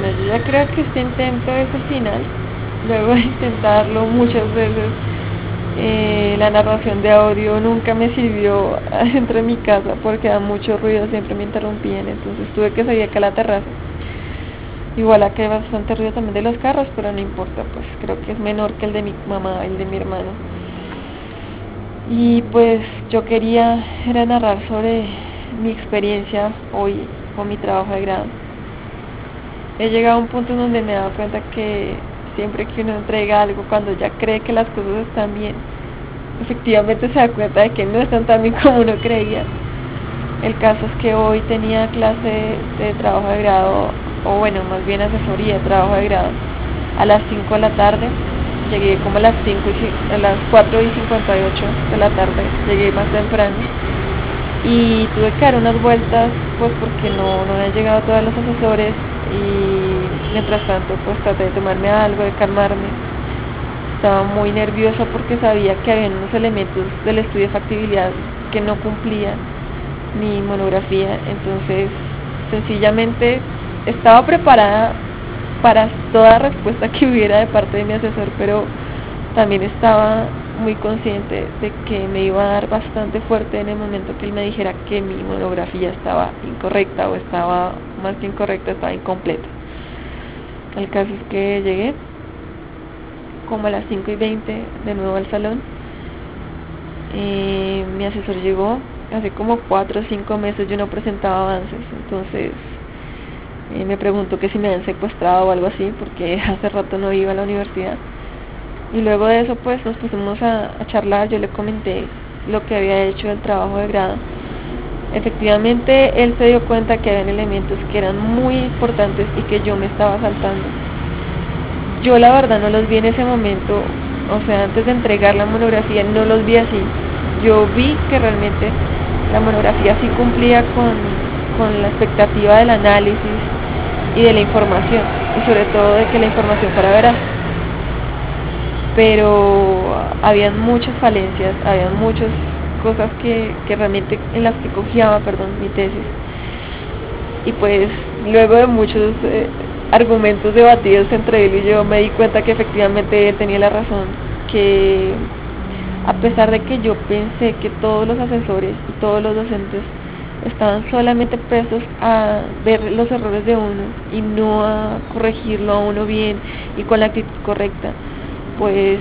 yo ya creo que este intento es el final. Luego de intentarlo muchas veces, la narración de audio nunca me sirvió adentro de mi casa porque da mucho ruido, siempre me interrumpían, entonces tuve que salir acá a la terraza. Igual acá hay bastante ruido también de los carros, pero no importa, pues creo que es menor que el de mi mamá, el de mi hermano. Y pues yo quería era narrar sobre mi experiencia hoy con mi trabajo de grado. He llegado a un punto en donde me he dado cuenta que siempre que uno entrega algo, cuando ya cree que las cosas están bien, efectivamente se da cuenta de que no están tan bien como uno creía. El caso es que hoy tenía clase de trabajo de grado, o bueno, más bien asesoría de trabajo de grado, a las 5 de la tarde. Llegué como a las 4 y 58 de la tarde, llegué más temprano. Y tuve que dar unas vueltas, pues porque no habían llegado todos los asesores. Y mientras tanto, pues traté de tomarme algo, de calmarme. Estaba muy nerviosa porque sabía que había unos elementos del estudio de factibilidad que no cumplía mi monografía, entonces sencillamente estaba preparada para toda respuesta que hubiera de parte de mi asesor, pero también estaba muy consciente de que me iba a dar bastante fuerte en el momento que él me dijera que mi monografía estaba incorrecta, o estaba más que incorrecta, estaba incompleta. El caso es que llegué como a las 5:20 de nuevo al salón. Mi asesor llegó hace como 4 o 5 meses. Yo no presentaba avances, entonces me preguntó que si me habían secuestrado o algo así, porque hace rato no iba a la universidad. Y luego de eso pues nos pusimos a charlar. Yo le comenté lo que había hecho del trabajo de grado. Efectivamente él se dio cuenta que habían elementos que eran muy importantes y que yo me estaba saltando. Yo la verdad no los vi en ese momento, o sea, antes de entregar la monografía no los vi así. Yo vi que realmente la monografía sí cumplía con la expectativa del análisis y de la información, y sobre todo de que la información fuera veraz. Pero habían muchas falencias, habían muchas cosas que realmente en las que cojeaba, mi tesis. Y pues luego de muchos argumentos debatidos entre él y yo, me di cuenta que efectivamente él tenía la razón, que a pesar de que yo pensé que todos los asesores y todos los docentes estaban solamente presos a ver los errores de uno y no a corregirlo a uno bien y con la actitud correcta, pues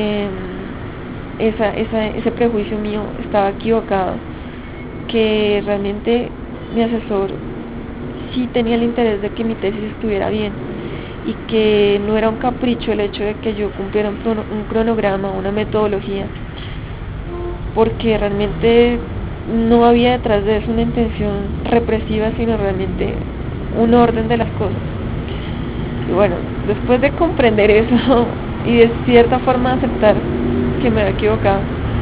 ese prejuicio mío estaba equivocado, que realmente mi asesor sí tenía el interés de que mi tesis estuviera bien, y que no era un capricho el hecho de que yo cumpliera un cronograma, una metodología, porque realmente no había detrás de eso una intención represiva, sino realmente un orden de las cosas. Y bueno, después de comprender eso y de cierta forma aceptar que me había equivocado,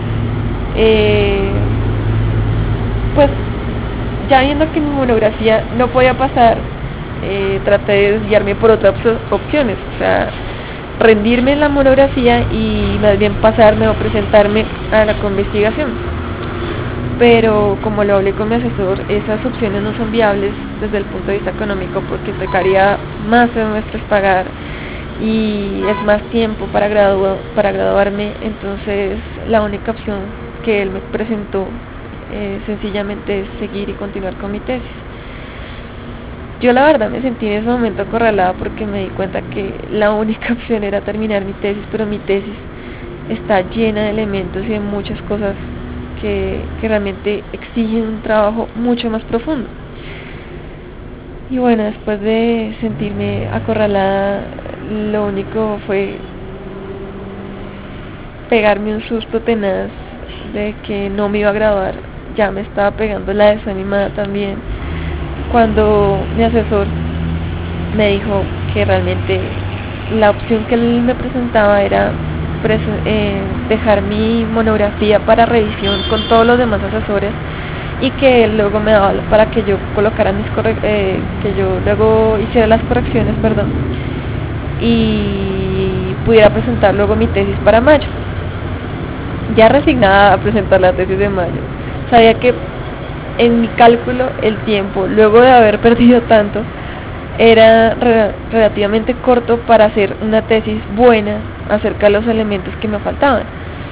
pues ya viendo que mi monografía no podía pasar, traté de desviarme por otras opciones, o sea, rendirme en la monografía y más bien pasarme o presentarme a la co-investigación. Pero como lo hablé con mi asesor, esas opciones no son viables desde el punto de vista económico, porque tocaría más semestres pagar y es más tiempo para graduarme. Entonces la única opción que él me presentó sencillamente es seguir y continuar con mi tesis. Yo la verdad me sentí en ese momento acorralada porque me di cuenta que la única opción era terminar mi tesis, pero mi tesis está llena de elementos y de muchas cosas que realmente exigen un trabajo mucho más profundo. Y bueno, después de sentirme acorralada, lo único fue pegarme un susto tenaz de que no me iba a graduar. Ya me estaba pegando la desanimada también, cuando mi asesor me dijo que realmente la opción que él me presentaba era dejar mi monografía para revisión con todos los demás asesores, y que él luego me daba para que yo colocara que yo luego hiciera las correcciones, y pudiera presentar luego mi tesis para mayo. Ya resignada a presentar la tesis de mayo, sabía que en mi cálculo el tiempo, luego de haber perdido tanto, era relativamente corto para hacer una tesis buena acerca de los elementos que me faltaban.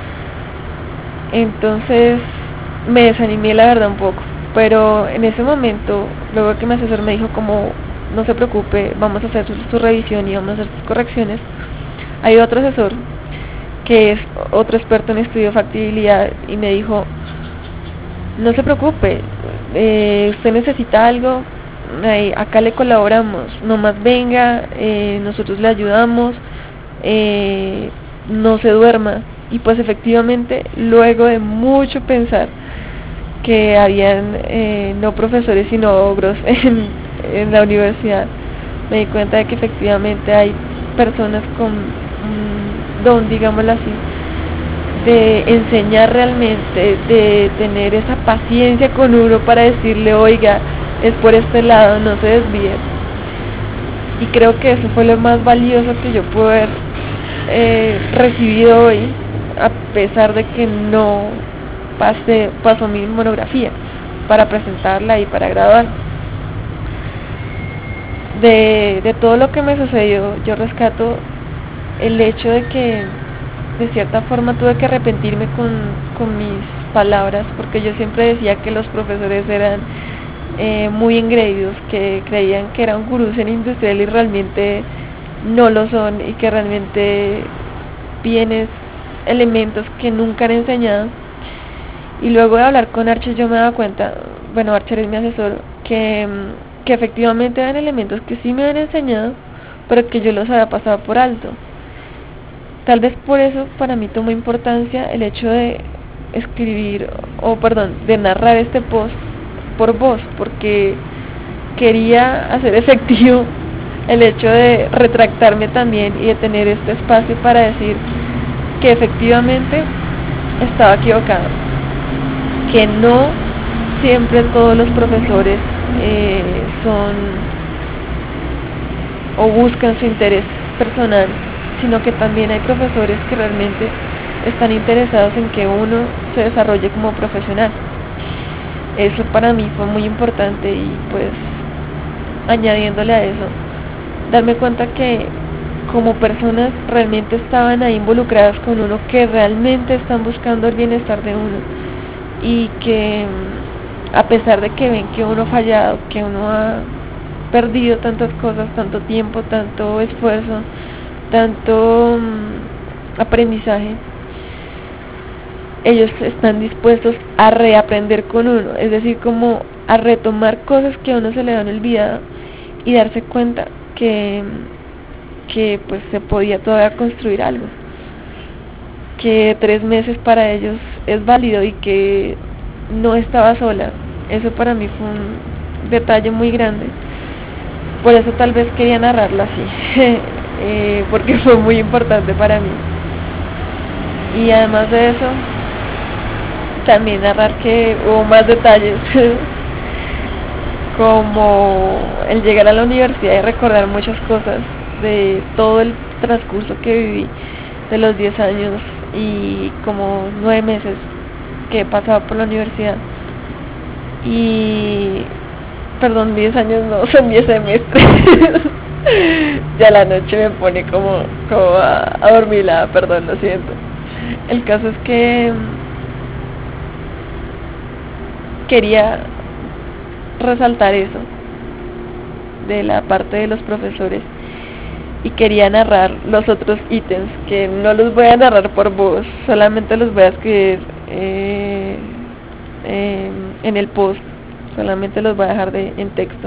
Entonces me desanimé la verdad un poco, pero en ese momento, luego que mi asesor me dijo como no se preocupe, vamos a hacer su revisión y vamos a hacer sus correcciones, hay otro asesor que es otro experto en estudio de factibilidad y me dijo no se preocupe, usted necesita algo, acá le colaboramos, nomás venga, nosotros le ayudamos, no se duerma. Y pues efectivamente, luego de mucho pensar que habían no profesores sino ogros en la universidad, me di cuenta de que efectivamente hay personas con un don, digámoslo así, de enseñar realmente, de tener esa paciencia con uno para decirle, oiga, es por este lado, no se desvíe. Y creo que eso fue lo más valioso que yo pude haber recibido hoy, a pesar de que no pasó mi monografía para presentarla y para graduar. De todo lo que me sucedió, yo rescato el hecho de que de cierta forma tuve que arrepentirme con mis palabras, porque yo siempre decía que los profesores eran muy engreídos, que creían que eran gurús en industrial y realmente no lo son, y que realmente tienes elementos que nunca han enseñado. Y luego de hablar con Archer yo me daba cuenta, bueno, Archer es mi asesor, que efectivamente eran elementos que sí me habían enseñado, pero que yo los había pasado por alto. Tal vez por eso para mí tomó importancia el hecho de escribir, de narrar este post por voz, porque quería hacer efectivo el hecho de retractarme también y de tener este espacio para decir que efectivamente estaba equivocado, que no siempre todos los profesores son o buscan su interés personal, sino que también hay profesores que realmente están interesados en que uno se desarrolle como profesional. Eso para mí fue muy importante, y pues añadiéndole a eso, darme cuenta que como personas realmente estaban ahí involucradas con uno, que realmente están buscando el bienestar de uno, y que a pesar de que ven que uno ha fallado, que uno ha perdido tantas cosas, tanto tiempo, tanto esfuerzo, tanto aprendizaje, ellos están dispuestos a reaprender con uno, es decir, como a retomar cosas que a uno se le han olvidado y darse cuenta que pues se podía todavía construir algo, que 3 meses para ellos es válido y que no estaba sola. Eso para mí fue un detalle muy grande, por eso tal vez quería narrarlo así, porque fue muy importante para mí. Y además de eso, también narrar que hubo más detalles como el llegar a la universidad y recordar muchas cosas de todo el transcurso que viví, de los 10 años y como 9 meses que he pasado por la universidad. Y perdón, 10 años no, son 10 semestres. Ya la noche me pone como adormilada, perdón, lo siento. El caso es que quería resaltar eso de la parte de los profesores, y quería narrar los otros ítems que no los voy a narrar por voz, solamente los voy a escribir en el post, solamente los voy a dejar en texto,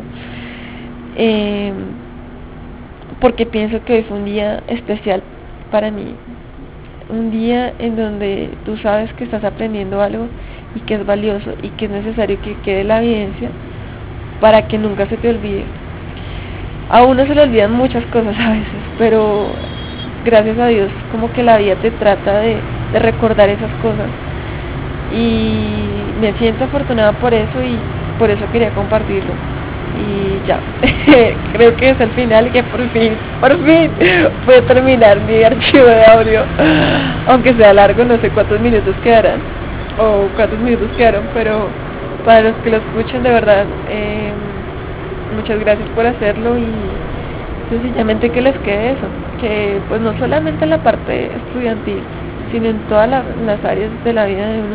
porque pienso que hoy fue un día especial para mí, un día en donde tú sabes que estás aprendiendo algo y que es valioso y que es necesario que quede la evidencia para que nunca se te olvide. A uno se le olvidan muchas cosas a veces, pero gracias a Dios como que la vida te trata de recordar esas cosas, y me siento afortunada por eso, y por eso quería compartirlo. Y ya, creo que es el final, que por fin puedo terminar mi archivo de audio, aunque sea largo, no sé cuántos minutos quedarán o cuántos minutos quedaron, pero para los que lo escuchen, de verdad, muchas gracias por hacerlo y sencillamente que les quede eso, que pues no solamente en la parte estudiantil, sino en todas las áreas de la vida de uno,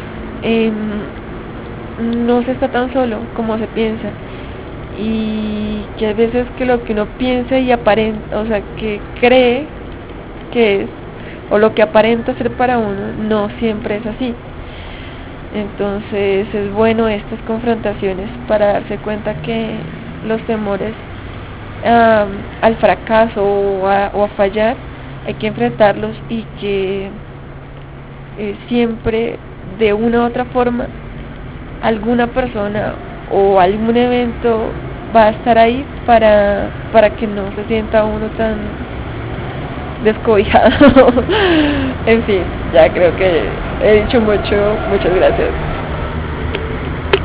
no se está tan solo como se piensa, y que hay veces que lo que uno piensa y aparenta, o sea, que cree que es, o lo que aparenta ser para uno, no siempre es así. Entonces es bueno estas confrontaciones para darse cuenta que los temores al fracaso o a fallar hay que enfrentarlos, y que siempre de una u otra forma alguna persona o algún evento va a estar ahí para que no se sienta uno tan descobijado. En fin, ya creo que he dicho mucho. Muchas gracias.